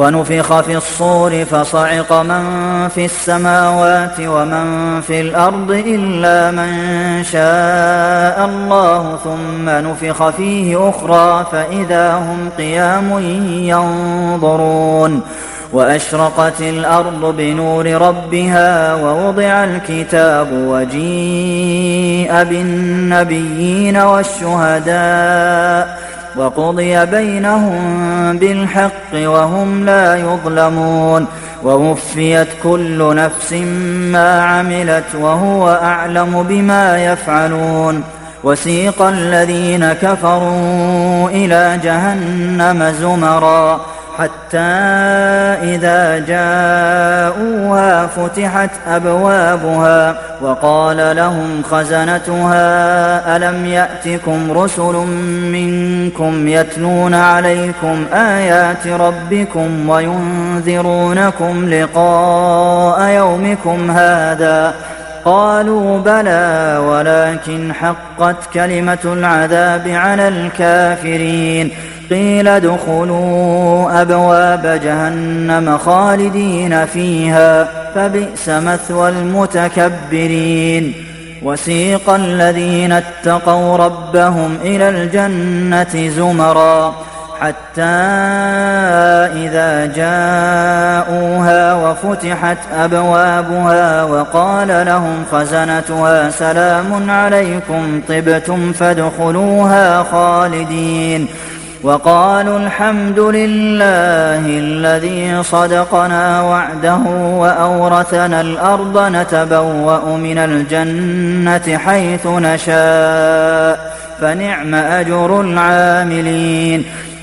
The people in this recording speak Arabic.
ونفخ في الصور فصعق من في السماوات ومن في الأرض إلا من شاء الله ثم نفخ فيه أخرى فإذا هم قيام ينظرون وأشرقت الأرض بنور ربها ووضع الكتاب وجيء بالنبيين والشهداء وقضي بينهم بالحق وهم لا يظلمون ووفيت كل نفس ما عملت وهو أعلم بما يفعلون وسيق الذين كفروا إلى جهنم زمرا حتى إذا جاءوها فتحت أبوابها وقال لهم خزنتها ألم يأتكم رسل منكم يتلون عليكم آيات ربكم وينذرونكم لقاء يومكم هذا قالوا بلى ولكن حقت كلمة العذاب على الكافرين قيل ادخلوا أبواب جهنم خالدين فيها فبئس مثوى المتكبرين وسيق الذين اتقوا ربهم إلى الجنة زمرا حتى إذا جاءوها وفتحت أبوابها وقال لهم خزنتها سلام عليكم طبتم فادخلوها خالدين وقالوا الحمد لله الذي صدقنا وعده وأورثنا الأرض نتبوأ من الجنة حيث نشاء فنعم أجر العاملين